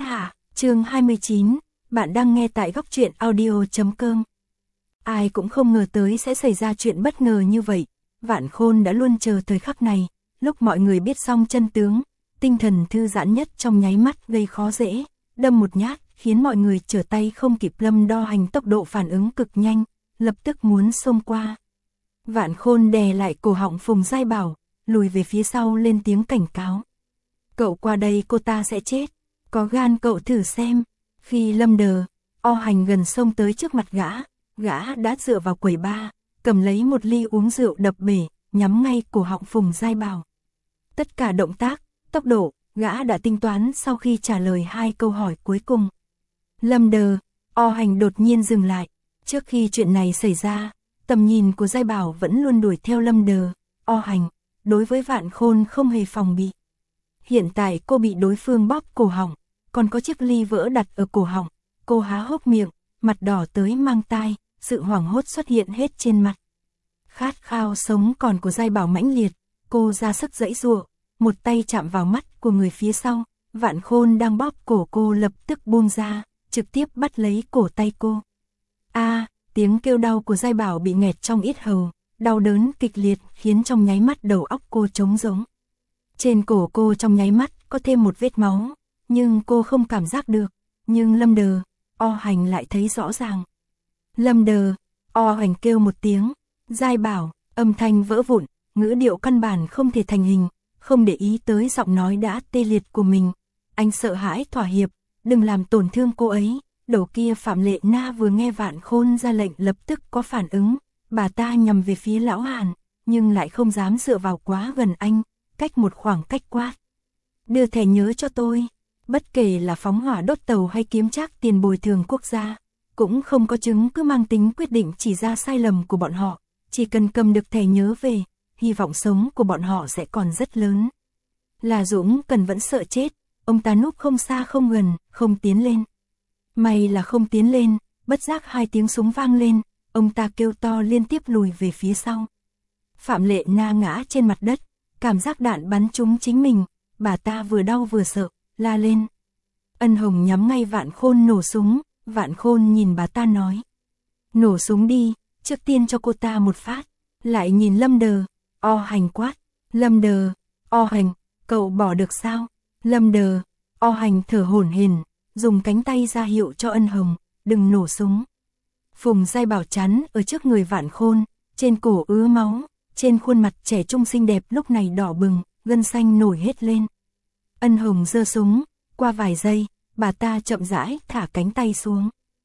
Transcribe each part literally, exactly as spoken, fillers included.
hạ, chương hai mươi chín, bạn đang nghe tại góc truyện audio chấm com. Ai cũng không ngờ tới sẽ xảy ra chuyện bất ngờ như vậy, Vạn Khôn đã luôn chờ thời khắc này, lúc mọi người biết xong chân tướng, tinh thần thư giãn nhất trong nháy mắt gây khó dễ, đâm một nhát, khiến mọi người trở tay không kịp. Lâm Đo Hành tốc độ phản ứng cực nhanh, lập tức muốn xông qua. Vạn Khôn đè lại cổ họng Phùng Giai Bảo, lùi về phía sau lên tiếng cảnh cáo. Cậu qua đây cô ta sẽ chết, có gan cậu thử xem. Khi Lâm Đờ, O Hành gần xông tới trước mặt gã, gã đã dựa vào quầy bar, cầm lấy một ly uống rượu đập bể, nhắm ngay cổ họng Phùng Giai Bảo. Tất cả động tác, tốc độ, gã đã tính toán sau khi trả lời hai câu hỏi cuối cùng. Lâm Đờ, O Hành đột nhiên dừng lại. Trước khi chuyện này xảy ra, tầm nhìn của Giai Bảo vẫn luôn đuổi theo Lâm Đờ, O Hành, đối với Vạn Khôn không hề phòng bị. Hiện tại cô bị đối phương bóp cổ họng, còn có chiếc ly vỡ đặt ở cổ họng, cô há hốc miệng, mặt đỏ tới mang tai, sự hoảng hốt xuất hiện hết trên mặt. Khát khao sống còn của Giai Bảo mãnh liệt, cô ra sức giãy giụa, một tay chạm vào mắt của người phía sau, Vạn Khôn đang bóp cổ cô lập tức buông ra, trực tiếp bắt lấy cổ tay cô. A, tiếng kêu đau của Giai Bảo bị nghẹt trong yết hầu, đau đớn kịch liệt khiến trong nháy mắt đầu óc cô trống rỗng. Trên cổ cô trong nháy mắt có thêm một vết máu, nhưng cô không cảm giác được, nhưng Lâm Đờ, O Hành lại thấy rõ ràng. Lâm Đờ, O Hành kêu một tiếng, Giai Bảo, âm thanh vỡ vụn, ngữ điệu căn bản không thể thành hình, không để ý tới giọng nói đã tê liệt của mình. Anh sợ hãi thỏa hiệp, đừng làm tổn thương cô ấy. Đầu kia Phạm Lệ Na vừa nghe Vạn Khôn ra lệnh lập tức có phản ứng, bà ta nhằm về phía Lão Hàn, nhưng lại không dám dựa vào quá gần anh, cách một khoảng cách quát. Đưa thẻ nhớ cho tôi, bất kể là phóng hỏa đốt tàu hay kiếm trác tiền bồi thường quốc gia, cũng không có chứng cứ mang tính quyết định chỉ ra sai lầm của bọn họ, chỉ cần cầm được thẻ nhớ về, hy vọng sống của bọn họ sẽ còn rất lớn. Là Dũng Cần vẫn sợ chết, ông ta núp không xa không gần, không tiến lên. May là không tiến lên, bất giác hai tiếng súng vang lên, ông ta kêu to liên tiếp lùi về phía sau. Phạm Lệ Na ngã trên mặt đất, cảm giác đạn bắn trúng chính mình, bà ta vừa đau vừa sợ, la lên. Ân Hồng nhắm ngay Vạn Khôn nổ súng, Vạn Khôn nhìn bà ta nói. Nổ súng đi, trước tiên cho cô ta một phát, lại nhìn Lâm Đờ, O Hành quát. Lâm Đờ, O Hành, cậu bỏ được sao? Lâm Đờ, O Hành thở hổn hển, dùng cánh tay ra hiệu cho Ân Hồng, đừng nổ súng. Phùng Giai Bảo chắn ở trước người Vạn Khôn, trên cổ ứa máu, trên khuôn mặt trẻ trung xinh đẹp lúc này đỏ bừng, gân xanh nổi hết lên. Ân Hồng giơ súng, qua vài giây, bà ta chậm rãi thả cánh tay xuống.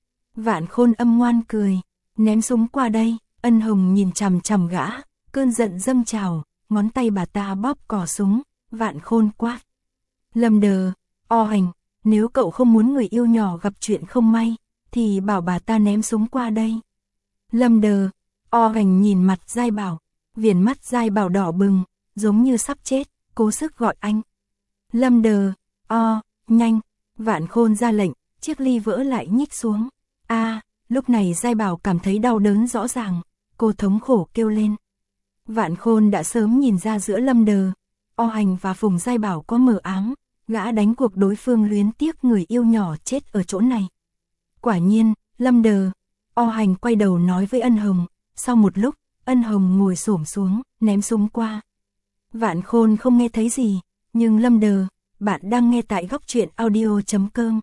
Vạn Khôn âm ngoan cười, ném súng qua đây. Ân Hồng nhìn chằm chằm gã, cơn giận dâng trào, ngón tay bà ta bóp cò súng. Vạn Khôn quát. Lâm Đờ, O Hành, nếu cậu không muốn người yêu nhỏ gặp chuyện không may, thì bảo bà ta ném súng qua đây. Lâm Đờ, O Hành nhìn mặt Giai Bảo, viền mắt Giai Bảo đỏ bừng, giống như sắp chết, cố sức gọi anh. Lâm Đờ, O, nhanh. Vạn Khôn ra lệnh, chiếc ly vỡ lại nhích xuống. A, lúc này Giai Bảo cảm thấy đau đớn rõ ràng, cô thống khổ kêu lên. Vạn Khôn đã sớm nhìn ra giữa Lâm Đờ, O Hành và Phùng Giai Bảo có mờ ám, gã đánh cuộc đối phương luyến tiếc người yêu nhỏ chết ở chỗ này. Quả nhiên, Lâm Đờ, O Hành quay đầu nói với Ân Hồng, sau một lúc, Ân Hồng ngồi xổm xuống, ném súng qua. Vạn Khôn không nghe thấy gì, nhưng Lâm Đờ, bạn đang nghe tại góc truyện audio chấm com.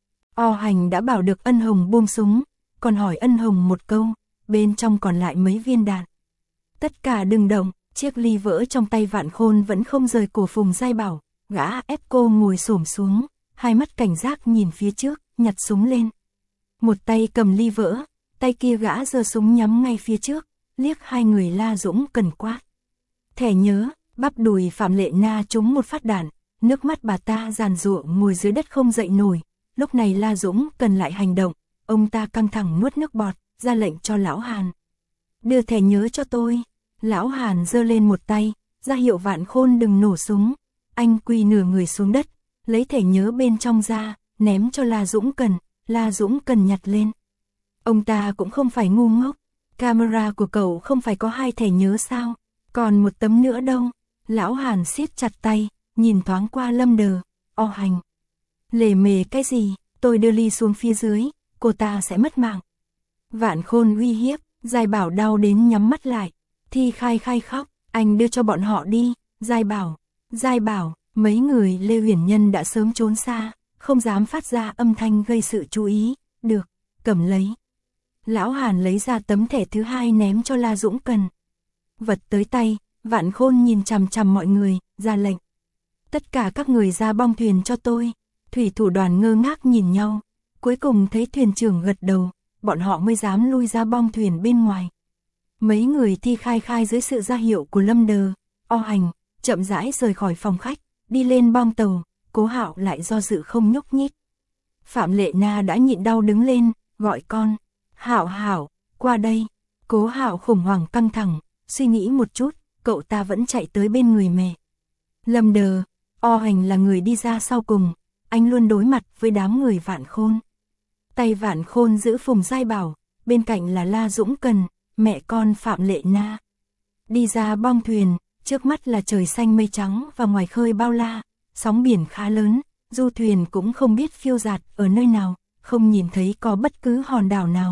O Hành đã bảo được Ân Hồng buông súng, còn hỏi Ân Hồng một câu, bên trong còn lại mấy viên đạn. Tất cả đừng động, chiếc ly vỡ trong tay Vạn Khôn vẫn không rời cổ Phùng Giai Bảo, gã ép cô ngồi xổm xuống, hai mắt cảnh giác nhìn phía trước, nhặt súng lên. Một tay cầm ly vỡ, tay kia gã giơ súng nhắm ngay phía trước, liếc hai người la Dũng Cần quát. Thẻ nhớ, bắp đùi Phạm Lệ Na trúng một phát đạn, nước mắt bà ta giàn giụa ngồi dưới đất không dậy nổi. Lúc này La Dũng Cần lại hành động, ông ta căng thẳng nuốt nước bọt, ra lệnh cho Lão Hàn. Đưa thẻ nhớ cho tôi. Lão Hàn giơ lên một tay, ra hiệu Vạn Khôn đừng nổ súng. Anh quỳ nửa người xuống đất, lấy thẻ nhớ bên trong ra, ném cho La Dũng Cần. La Dũng Cần nhặt lên. Ông ta cũng không phải ngu ngốc, camera của cậu không phải có hai thẻ nhớ sao, còn một tấm nữa đâu. Lão Hàn siết chặt tay, nhìn thoáng qua Lâm Đờ, O Hành. Lề mề cái gì, tôi đưa ly xuống phía dưới, cô ta sẽ mất mạng. Vạn Khôn uy hiếp, Giai Bảo đau đến nhắm mắt lại. Thi Khai Khai khóc, anh đưa cho bọn họ đi, Giai Bảo, Giai Bảo, mấy người Lê Huyền Nhân đã sớm trốn xa, không dám phát ra âm thanh gây sự chú ý, được, cầm lấy. Lão Hàn lấy ra tấm thẻ thứ hai ném cho La Dũng Cần. Vật tới tay, Vạn Khôn nhìn chằm chằm mọi người, ra lệnh. Tất cả các người ra bong thuyền cho tôi. Thủy thủ đoàn ngơ ngác nhìn nhau, cuối cùng thấy thuyền trưởng gật đầu, bọn họ mới dám lui ra bong thuyền bên ngoài. Mấy người Thi Khai Khai dưới sự ra hiệu của Lâm Đờ, O Hành, chậm rãi rời khỏi phòng khách, đi lên bong tàu, Cố Hạo lại do dự không nhúc nhích. Phạm Lệ Na đã nhịn đau đứng lên, gọi con, Hạo Hạo, qua đây. Cố Hạo khủng hoảng căng thẳng, suy nghĩ một chút, cậu ta vẫn chạy tới bên người mẹ. Lâm Đờ, O Hành là người đi ra sau cùng, anh luôn đối mặt với đám người Vạn Khôn. Tay Vạn Khôn giữ Phùng Giai Bảo, bên cạnh là La Dũng Cần, mẹ con Phạm Lệ Na. Đi ra bong thuyền, trước mắt là trời xanh mây trắng và ngoài khơi bao la, sóng biển khá lớn, du thuyền cũng không biết phiêu dạt ở nơi nào, không nhìn thấy có bất cứ hòn đảo nào.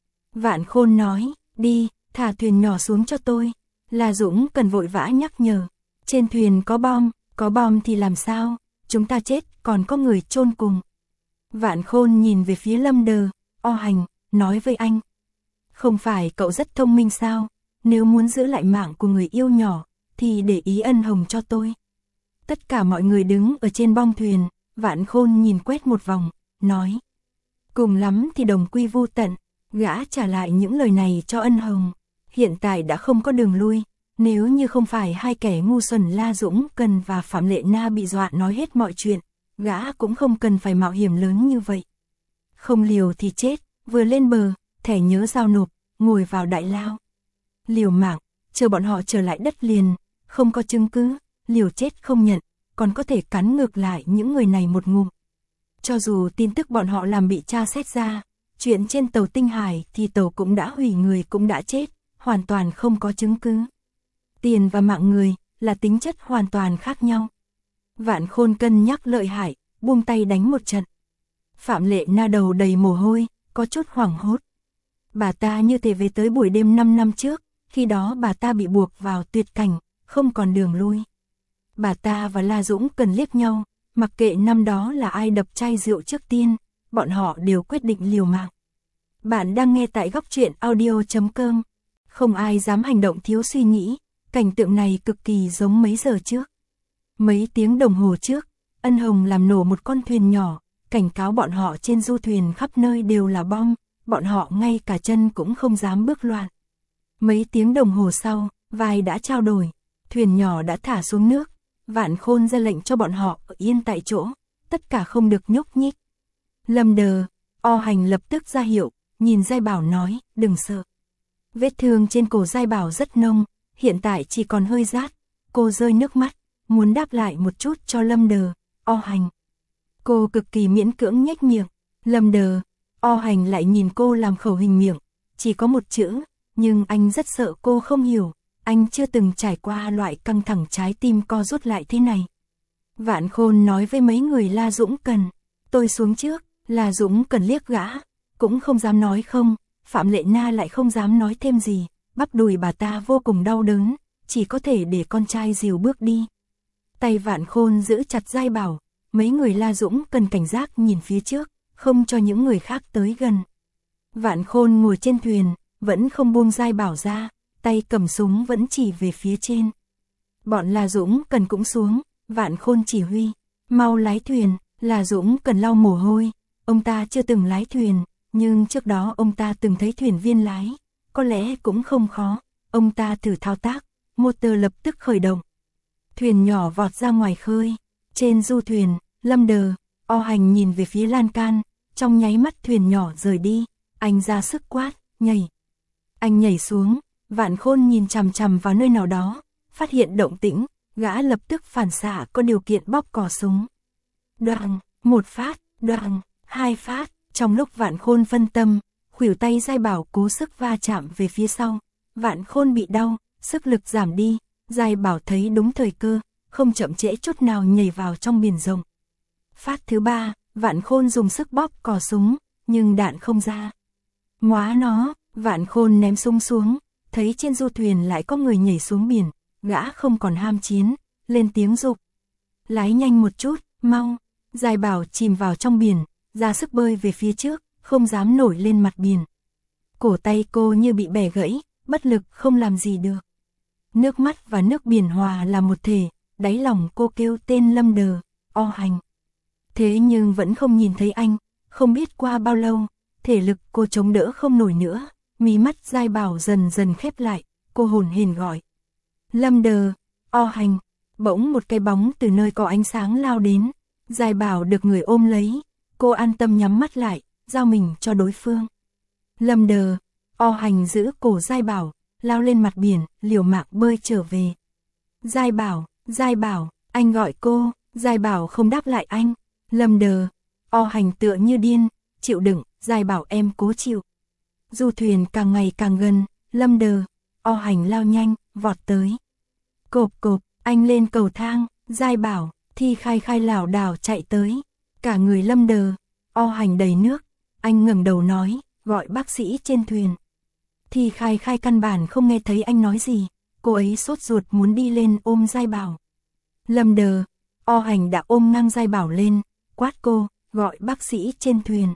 Vạn Khôn nói, đi, thả thuyền nhỏ xuống cho tôi. La Dũng Cần vội vã nhắc nhở, trên thuyền có bom, có bom thì làm sao, chúng ta chết còn có người chôn cùng. Vạn Khôn nhìn về phía Lâm Đờ, O Hành, nói với anh. Không phải cậu rất thông minh sao, nếu muốn giữ lại mạng của người yêu nhỏ, thì để ý ân hồng cho tôi. Tất cả mọi người đứng ở trên bong thuyền, Vạn Khôn nhìn quét một vòng, nói. Cùng lắm thì đồng quy vu tận, gã trả lại những lời này cho ân hồng. Hiện tại đã không có đường lui, nếu như không phải hai kẻ ngu xuẩn La Dũng Cần và Phạm Lệ Na bị dọa nói hết mọi chuyện, gã cũng không cần phải mạo hiểm lớn như vậy. Không liều thì chết, vừa lên bờ, thẻ nhớ giao nộp, ngồi vào đại lao. Liều mạng, chờ bọn họ trở lại đất liền, không có chứng cứ, liều chết không nhận, còn có thể cắn ngược lại những người này một ngụm. Cho dù tin tức bọn họ làm bị tra xét ra, chuyện trên tàu Tinh Hải thì tàu cũng đã hủy, người cũng đã chết, hoàn toàn không có chứng cứ. Tiền và mạng người là tính chất hoàn toàn khác nhau. Vạn Khôn cân nhắc lợi hại, buông tay đánh một trận. Phạm Lệ Na đầu đầy mồ hôi, có chút hoảng hốt. Bà ta như thể về tới buổi đêm năm năm trước, khi đó bà ta bị buộc vào tuyệt cảnh, không còn đường lui. Bà ta và La Dũng Cần liếc nhau, mặc kệ năm đó là ai đập chai rượu trước tiên, bọn họ đều quyết định liều mạng. Bạn đang nghe tại góc truyện audio chấm com. Không ai dám hành động thiếu suy nghĩ, cảnh tượng này cực kỳ giống mấy giờ trước. Mấy tiếng đồng hồ trước, Ân Hồng làm nổ một con thuyền nhỏ, cảnh cáo bọn họ trên du thuyền khắp nơi đều là bom, bọn họ ngay cả chân cũng không dám bước loạn. Mấy tiếng đồng hồ sau, vai đã trao đổi, thuyền nhỏ đã thả xuống nước, Vạn Khôn ra lệnh cho bọn họ ở yên tại chỗ, tất cả không được nhúc nhích. Lâm Đờ, O Hành lập tức ra hiệu, nhìn Giai Bảo nói, đừng sợ. Vết thương trên cổ Giai Bảo rất nông, hiện tại chỉ còn hơi rát, cô rơi nước mắt, muốn đáp lại một chút cho Lâm Đờ, O Hành. Cô cực kỳ miễn cưỡng nhếch miệng, Lâm Đờ, O Hành lại nhìn cô làm khẩu hình miệng, chỉ có một chữ, nhưng anh rất sợ cô không hiểu, anh chưa từng trải qua loại căng thẳng trái tim co rút lại thế này. Vạn Khôn nói với mấy người La Dũng Cần, tôi xuống trước, La Dũng Cần liếc gã, cũng không dám nói không, Phạm Lệ Na lại không dám nói thêm gì, bắp đùi bà ta vô cùng đau đớn, chỉ có thể để con trai dìu bước đi. Tay Vạn Khôn giữ chặt Giai Bảo, mấy người La Dũng Cần cảnh giác nhìn phía trước, không cho những người khác tới gần. Vạn Khôn ngồi trên thuyền, vẫn không buông Giai Bảo ra, tay cầm súng vẫn chỉ về phía trên. Bọn La Dũng Cần cũng xuống, Vạn Khôn chỉ huy, mau lái thuyền. La Dũng Cần lau mồ hôi, ông ta chưa từng lái thuyền, nhưng trước đó ông ta từng thấy thuyền viên lái, có lẽ cũng không khó. Ông ta thử thao tác, motor lập tức khởi động. Thuyền nhỏ vọt ra ngoài khơi, trên du thuyền, Lâm Đờ, O Hành nhìn về phía lan can, trong nháy mắt thuyền nhỏ rời đi, anh ra sức quát, nhảy. Anh nhảy xuống, Vạn Khôn nhìn chằm chằm vào nơi nào đó, phát hiện động tĩnh, gã lập tức phản xạ có điều kiện bóp cò súng. Đoàng, một phát, đoàng, hai phát, trong lúc Vạn Khôn phân tâm, khuỷu tay Giai Bảo cố sức va chạm về phía sau, Vạn Khôn bị đau, sức lực giảm đi, Giai Bảo thấy đúng thời cơ, không chậm trễ chút nào nhảy vào trong biển rộng. Phát thứ ba, Vạn Khôn dùng sức bóp cò súng, nhưng đạn không ra. Móa nó, Vạn Khôn ném súng xuống, thấy trên du thuyền lại có người nhảy xuống biển, gã không còn ham chiến, lên tiếng dục. Lái nhanh một chút, mau. Giai Bảo chìm vào trong biển, ra sức bơi về phía trước, không dám nổi lên mặt biển. Cổ tay cô như bị bẻ gãy, bất lực không làm gì được. Nước mắt và nước biển hòa là một thể, đáy lòng cô kêu tên Lâm Đờ, O Hành. Thế nhưng vẫn không nhìn thấy anh, không biết qua bao lâu, thể lực cô chống đỡ không nổi nữa, mí mắt Giai Bảo dần dần khép lại, cô hồn hển gọi. Lâm Đờ, O Hành, bỗng một cái bóng từ nơi có ánh sáng lao đến, Giai Bảo được người ôm lấy, cô an tâm nhắm mắt lại, giao mình cho đối phương. Lâm Đờ, O Hành giữ cổ Giai Bảo, lao lên mặt biển, liều mạng bơi trở về. Giai Bảo, Giai Bảo, anh gọi cô, Giai Bảo không đáp lại anh. Lâm Đờ, O Hành tựa như điên, chịu đựng, Giai Bảo em cố chịu. Du thuyền càng ngày càng gần, Lâm Đờ, O Hành lao nhanh, vọt tới. Cộp cộp, anh lên cầu thang, Giai Bảo, Thi Khai Khai lảo đảo chạy tới. Cả người Lâm Đờ, O Hành đầy nước, anh ngẩng đầu nói, gọi bác sĩ trên thuyền. Thi Khai Khai căn bản không nghe thấy anh nói gì, cô ấy sốt ruột muốn đi lên ôm Giai Bảo. Lâm Đờ, O Hành đã ôm ngang Giai Bảo lên, quát cô, gọi bác sĩ trên thuyền.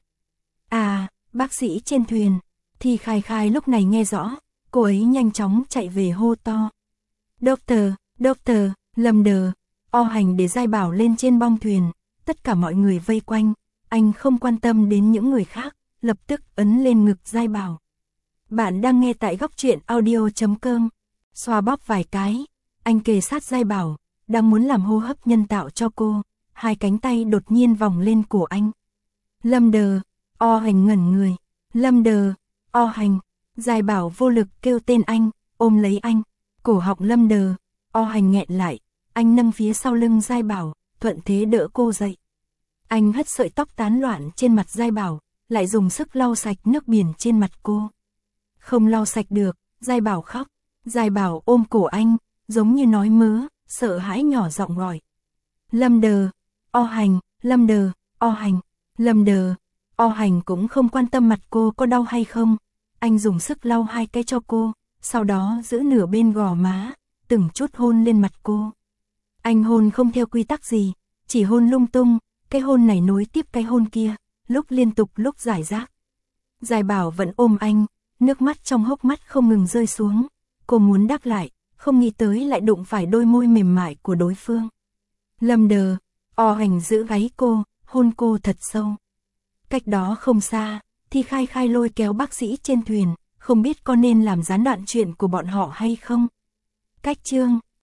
À, bác sĩ trên thuyền. Thi Khai Khai lúc này nghe rõ, cô ấy nhanh chóng chạy về hô to. Doctor, Doctor, Lâm Đờ, O Hành để Giai Bảo lên trên bong thuyền, tất cả mọi người vây quanh, anh không quan tâm đến những người khác, lập tức ấn lên ngực Giai Bảo. Bạn đang nghe tại góc truyện audio chấm com, xoa bóp vài cái, anh kề sát Giai Bảo, đang muốn làm hô hấp nhân tạo cho cô, hai cánh tay đột nhiên vòng lên cổ anh. Lâm Đờ, O Hành ngẩn người, Lâm Đờ, O Hành, Giai Bảo vô lực kêu tên anh, ôm lấy anh, cổ họng Lâm Đờ, O Hành nghẹn lại, anh nâng phía sau lưng Giai Bảo, thuận thế đỡ cô dậy. Anh hất sợi tóc tán loạn trên mặt Giai Bảo, lại dùng sức lau sạch nước biển trên mặt cô. Không lau sạch được, Giai Bảo khóc, Giai Bảo ôm cổ anh, giống như nói mớ, sợ hãi nhỏ giọng gọi. Lâm Đờ, O Hành, Lâm Đờ, O Hành, Lâm Đờ, O Hành cũng không quan tâm mặt cô có đau hay không, anh dùng sức lau hai cái cho cô, sau đó giữ nửa bên gò má, từng chút hôn lên mặt cô. Anh hôn không theo quy tắc gì, chỉ hôn lung tung, cái hôn này nối tiếp cái hôn kia, lúc liên tục lúc giải rác. Giai Bảo vẫn ôm anh, nước mắt trong hốc mắt không ngừng rơi xuống, cô muốn đáp lại, không nghĩ tới lại đụng phải đôi môi mềm mại của đối phương. Lâm Đờ, O Hành giữ gáy cô, hôn cô thật sâu. Cách đó không xa, Thi Khai Khai lôi kéo bác sĩ trên thuyền, không biết có nên làm gián đoạn chuyện của bọn họ hay không. Cách chương